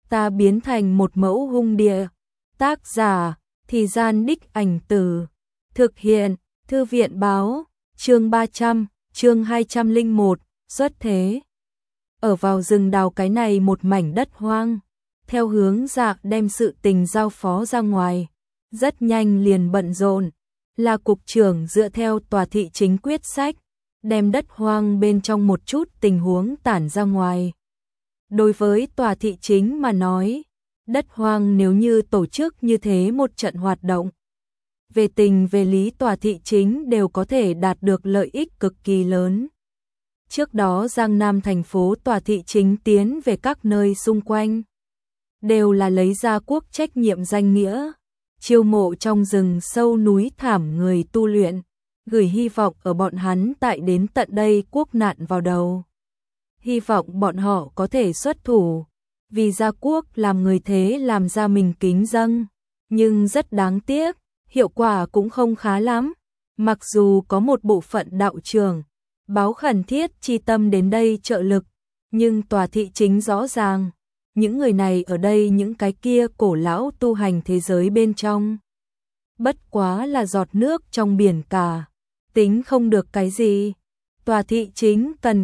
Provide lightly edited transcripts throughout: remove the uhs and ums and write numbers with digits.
ta biến thành một mẫu hung địa. Tác giả, Thì Gian Đích Ảnh Từ. Thực hiện, Thư viện Báo, chương 300, chương 201, xuất thế. Ở vào rừng đào cái này một mảnh đất hoang, theo hướng Dạ đem sự tình giao phó ra ngoài, rất nhanh liền bận rộn. Là cục trưởng dựa theo tòa thị chính quyết sách, đem đất hoang bên trong một chút tình huống tản ra ngoài. Đối với tòa thị chính mà nói, đất hoang nếu như tổ chức như thế một trận hoạt động, về tình về lý tòa thị chính đều có thể đạt được lợi ích cực kỳ lớn. Trước đó Giang Nam thành phố tòa thị chính tiến về các nơi xung quanh, đều là lấy ra quốc trách nhiệm danh nghĩa, chiêu mộ trong rừng sâu núi thảm người tu luyện, gửi hy vọng ở bọn hắn tại đến tận đây quốc nạn vào đầu. Hy vọng bọn họ có thể xuất thủ, vì gia quốc làm người thế làm ra mình kính dâng, nhưng rất đáng tiếc, hiệu quả cũng không khá lắm. Mặc dù có một bộ phận đạo trưởng báo khẩn thiết chi tâm đến đây trợ lực, nhưng tòa thị chính rõ ràng, những người này ở đây những cái kia cổ lão tu hành thế giới bên trong, bất quá là giọt nước trong biển cả, tính không được cái gì. Tòa thị chính cần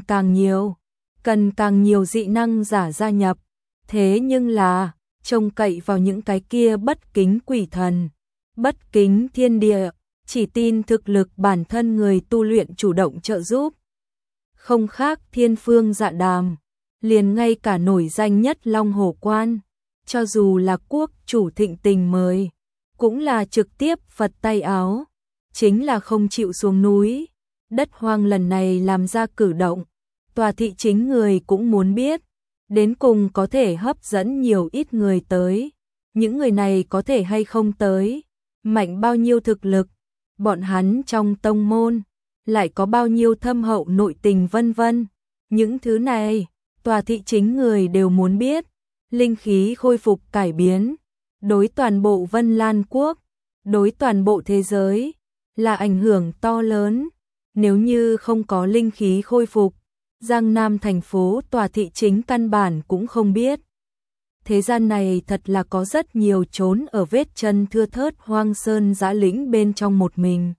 càng nhiều dị năng giả gia nhập, thế nhưng là trông cậy vào những cái kia bất kính quỷ thần, bất kính thiên địa, chỉ tin thực lực bản thân người tu luyện chủ động trợ giúp. Không khác Thiên Phương Dạ Đàm, liền ngay cả nổi danh nhất Long Hổ Quan, cho dù là quốc chủ thịnh tình mời, cũng là trực tiếp phật tay áo, chính là không chịu xuống núi. Đất hoang lần này làm ra cử động, tòa thị chính người cũng muốn biết, đến cùng có thể hấp dẫn nhiều ít người tới, những người này có thể hay không tới, mạnh bao nhiêu thực lực, bọn hắn trong tông môn, lại có bao nhiêu thâm hậu nội tình vân vân. Những thứ này, tòa thị chính người đều muốn biết. Linh khí khôi phục cải biến, đối toàn bộ Vân Lan Quốc, đối toàn bộ thế giới, là ảnh hưởng to lớn. Nếu như không có linh khí khôi phục, Giang Nam thành phố tòa thị chính căn bản cũng không biết. Thế gian này thật là có rất nhiều trốn ở vết chân thưa thớt hoang sơn dã lĩnh bên trong một mình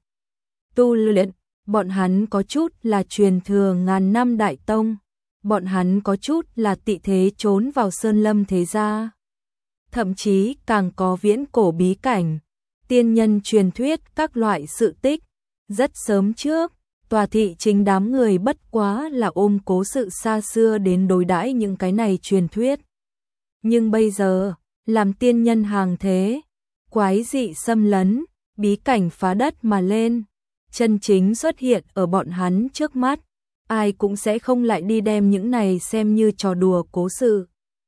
tu luyện, bọn hắn có chút là truyền thừa ngàn năm đại tông, bọn hắn có chút là tị thế trốn vào sơn lâm thế gia, thậm chí càng có viễn cổ bí cảnh, tiên nhân truyền thuyết các loại sự tích. Rất sớm trước, tòa thị chính đám người bất quá là ôm cố sự xa xưa đến đối đãi những cái này truyền thuyết. Nhưng bây giờ, làm tiên nhân hàng thế, quái dị xâm lấn, bí cảnh phá đất mà lên, chân chính xuất hiện ở bọn hắn trước mắt, ai cũng sẽ không lại đi đem những này xem như trò đùa cố sự.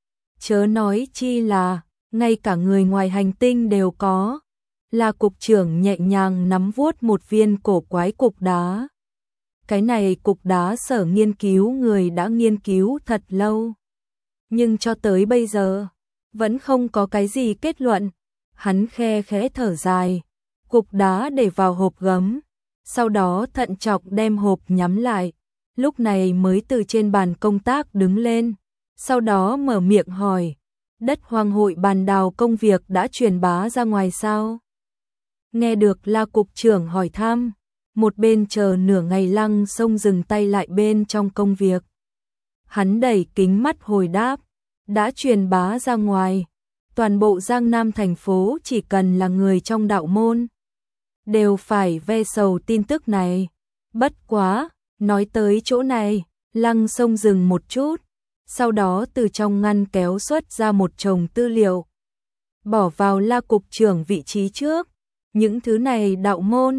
Chớ nói chi là, ngay cả người ngoài hành tinh đều có. Là cục trưởng nhẹ nhàng nắm vuốt một viên cổ quái cục đá. Cái này cục đá sở nghiên cứu người đã nghiên cứu thật lâu, nhưng cho tới bây giờ, vẫn không có cái gì kết luận. Hắn khe khẽ thở dài, cục đá để vào hộp gấm, sau đó thận trọng đem hộp nhắm lại, lúc này mới từ trên bàn công tác đứng lên, sau đó mở miệng hỏi, đất hoang hội bàn đào công việc đã truyền bá ra ngoài sao? Nghe được La cục trưởng hỏi thăm, một bên chờ nửa ngày Lăng Sông dừng tay lại bên trong công việc. Hắn đẩy kính mắt hồi đáp, đã truyền bá ra ngoài, toàn bộ Giang Nam thành phố chỉ cần là người trong đạo môn, đều phải ve sầu tin tức này. Bất quá, nói tới chỗ này, Lăng Sông dừng một chút, sau đó từ trong ngăn kéo xuất ra một chồng tư liệu, bỏ vào La cục trưởng vị trí trước. Những thứ này đạo môn,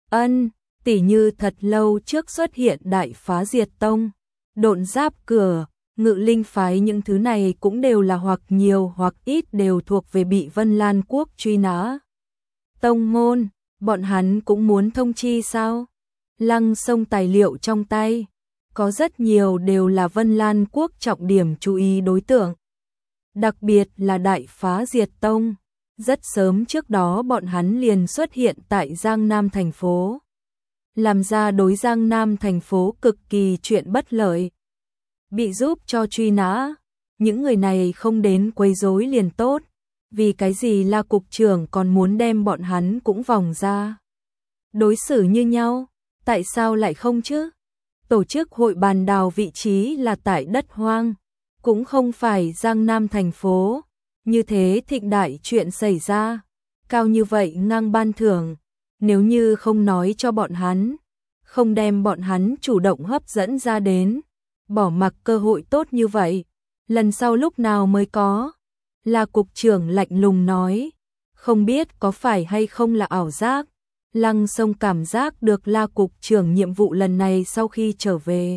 tỉ như thật lâu trước xuất hiện Đại Phá Diệt Tông, Độn Giáp Cửa, Ngự Linh Phái, những thứ này cũng đều là hoặc nhiều hoặc ít đều thuộc về bị Vân Lan Quốc truy nã. Tông môn, bọn hắn cũng muốn thông chi sao? Lăng Sông tài liệu trong tay, có rất nhiều đều là Vân Lan Quốc trọng điểm chú ý đối tượng. Đặc biệt là Đại Phá Diệt Tông. Rất sớm trước đó bọn hắn liền xuất hiện tại Giang Nam thành phố, làm ra đối Giang Nam thành phố cực kỳ chuyện bất lợi, bị giúp cho truy nã. những người này không đến quấy rối liền tốt, vì cái gì La cục trưởng còn muốn đem bọn hắn cũng vòng ra. Đối xử như nhau, tại sao lại không chứ? Tổ chức hội bàn đào vị trí là tại đất hoang, cũng không phải Giang Nam thành phố, như thế thịnh đại chuyện xảy ra, cao như vậy ngang ban thưởng, nếu như không nói cho bọn hắn, không đem bọn hắn chủ động hấp dẫn ra đến, bỏ mặc cơ hội tốt như vậy, lần sau lúc nào mới có? La cục trưởng lạnh lùng nói, không biết có phải hay không là ảo giác, Lăng Sông cảm giác được La cục trưởng nhiệm vụ lần này sau khi trở về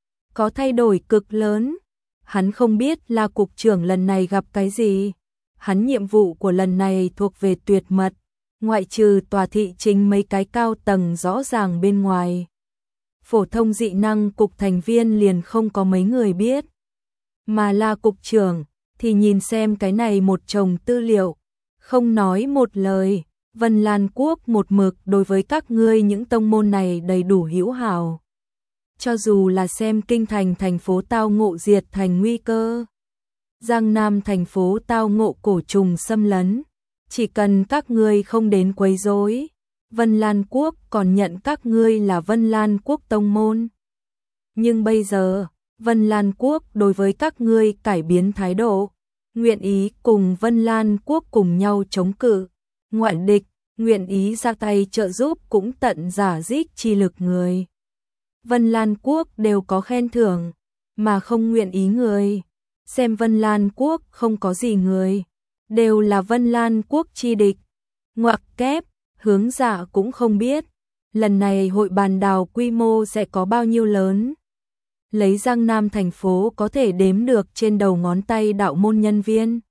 có thay đổi cực lớn. Hắn không biết La cục trưởng lần này gặp cái gì. Hắn nhiệm vụ của lần này thuộc về tuyệt mật, ngoại trừ tòa thị chính mấy cái cao tầng rõ ràng bên ngoài. Phổ thông dị năng cục thành viên liền không có mấy người biết. Mà La cục trưởng thì nhìn xem cái này một chồng tư liệu, không nói một lời. Vân Lan Quốc một mực đối với các ngươi những tông môn này đầy đủ hữu hảo. Cho dù là xem kinh thành thành phố tao ngộ diệt thành nguy cơ, Giang Nam thành phố tao ngộ cổ trùng xâm lấn, chỉ cần các ngươi không đến quấy rối, Vân Lan Quốc còn nhận các ngươi là Vân Lan Quốc tông môn. Nhưng bây giờ, Vân Lan Quốc đối với các ngươi cải biến thái độ, nguyện ý cùng Vân Lan Quốc cùng nhau chống cự ngoại địch, nguyện ý ra tay trợ giúp cũng tận giả dích chi lực người. Vân Lan Quốc đều có khen thưởng, mà không nguyện ý người. Xem Vân Lan Quốc không có gì người, đều là Vân Lan Quốc chi địch. Ngoặc kép, Hướng Dạ cũng không biết, lần này hội bàn đào quy mô sẽ có bao nhiêu lớn. Lấy Giang Nam thành phố có thể đếm được trên đầu ngón tay đạo môn nhân viên.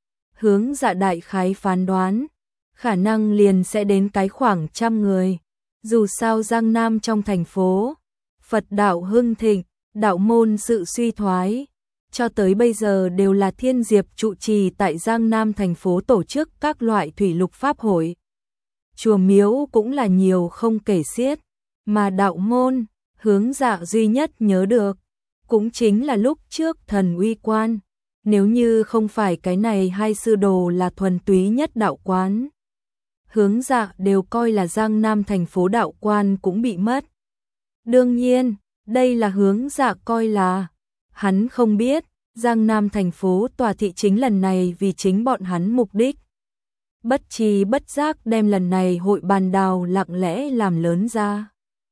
Hướng Dạ đại khái phán đoán, khả năng liền sẽ đến cái khoảng 100 người. Dù sao Giang Nam trong thành phố, Phật đạo hưng thịnh, đạo môn sự suy thoái, cho tới bây giờ đều là Thiên Diệp trụ trì tại Giang Nam thành phố tổ chức các loại thủy lục pháp hội. Chùa miếu cũng là nhiều không kể xiết, mà đạo môn, Hướng Dạ duy nhất nhớ được, cũng chính là lúc trước thần uy quan, nếu như không phải cái này hai sư đồ là thuần túy nhất đạo quán. Hướng Dạ đều coi là Giang Nam thành phố đạo quan cũng bị mất. Đương nhiên, đây là Hướng Dạ coi là, hắn không biết, Giang Nam thành phố tòa thị chính lần này vì chính bọn hắn mục đích. Bất tri bất giác đem lần này hội bàn đào lặng lẽ làm lớn ra.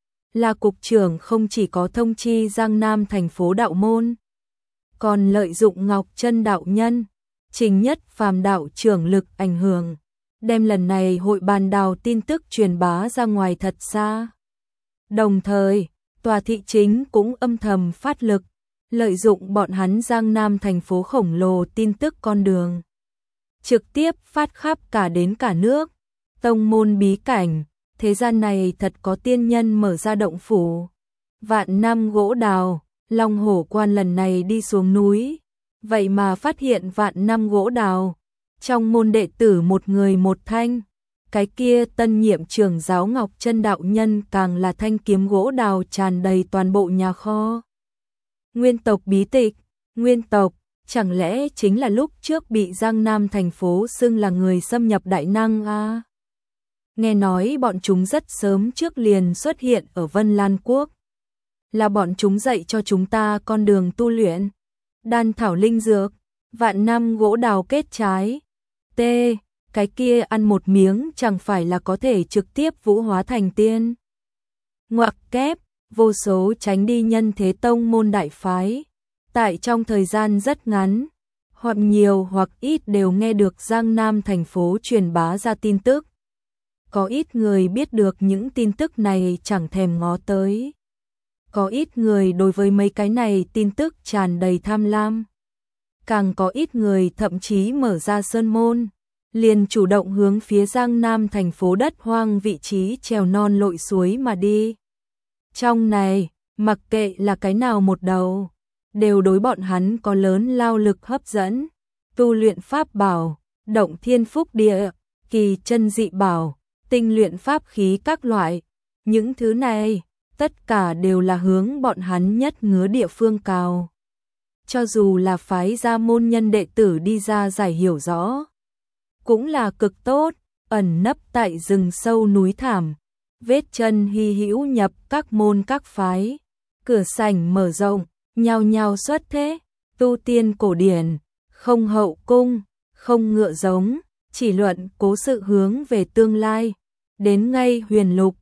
Là cục trưởng không chỉ có thông chi Giang Nam thành phố đạo môn, còn lợi dụng Ngọc Chân đạo nhân, Trình Nhất Phàm đạo trưởng lực ảnh hưởng, đem lần này hội bàn đào tin tức truyền bá ra ngoài thật xa. Đồng thời, tòa thị chính cũng âm thầm phát lực, lợi dụng bọn hắn Giang Nam thành phố khổng lồ tin tức con đường, trực tiếp phát khắp cả đến cả nước. Tông môn bí cảnh, thế gian này thật có tiên nhân mở ra động phủ. Vạn năm gỗ đào, Long Hổ Quan lần này đi xuống núi, vậy mà phát hiện vạn năm gỗ đào. Trong môn đệ tử một người một thanh, cái kia tân nhiệm trưởng giáo Ngọc Chân đạo nhân càng là thanh kiếm gỗ đào tràn đầy toàn bộ nhà kho. Nguyên tộc bí tịch, nguyên tộc, chẳng lẽ chính là lúc trước bị Giang Nam thành phố xưng là người xâm nhập đại năng à? Nghe nói bọn chúng rất sớm trước liền xuất hiện ở Vân Lan Quốc. Là bọn chúng dạy cho chúng ta con đường tu luyện. Đan thảo linh dược, vạn năm gỗ đào kết trái. T, cái kia ăn một miếng chẳng phải là có thể trực tiếp vũ hóa thành tiên. Ngoặc kép, vô số tránh đi nhân thế tông môn đại phái. Tại trong thời gian rất ngắn, hoặc nhiều hoặc ít đều nghe được Giang Nam thành phố truyền bá ra tin tức. Có ít người biết được những tin tức này chẳng thèm ngó tới. Có ít người đối với mấy cái này tin tức tràn đầy tham lam. Càng có ít người thậm chí mở ra sơn môn, liền chủ động hướng phía Giang Nam thành phố đất hoang vị trí trèo non lội suối mà đi. Trong này, mặc kệ là cái nào một đầu, đều đối bọn hắn có lớn lao lực hấp dẫn. Tu luyện pháp bảo, động thiên phúc địa, kỳ chân dị bảo, tinh luyện pháp khí các loại. Những thứ này, tất cả đều là hướng bọn hắn nhất ngứa địa phương cào. cho dù là phái ra môn nhân đệ tử đi ra giải hiểu rõ, cũng là cực tốt, ẩn nấp tại rừng sâu núi thảm, vết chân hy hữu nhập các môn các phái, cửa sảnh mở rộng, nhao nhao xuất thế, tu tiên cổ điển, không hậu cung, không ngựa giống, chỉ luận cố sự hướng về tương lai, đến ngay huyền lục,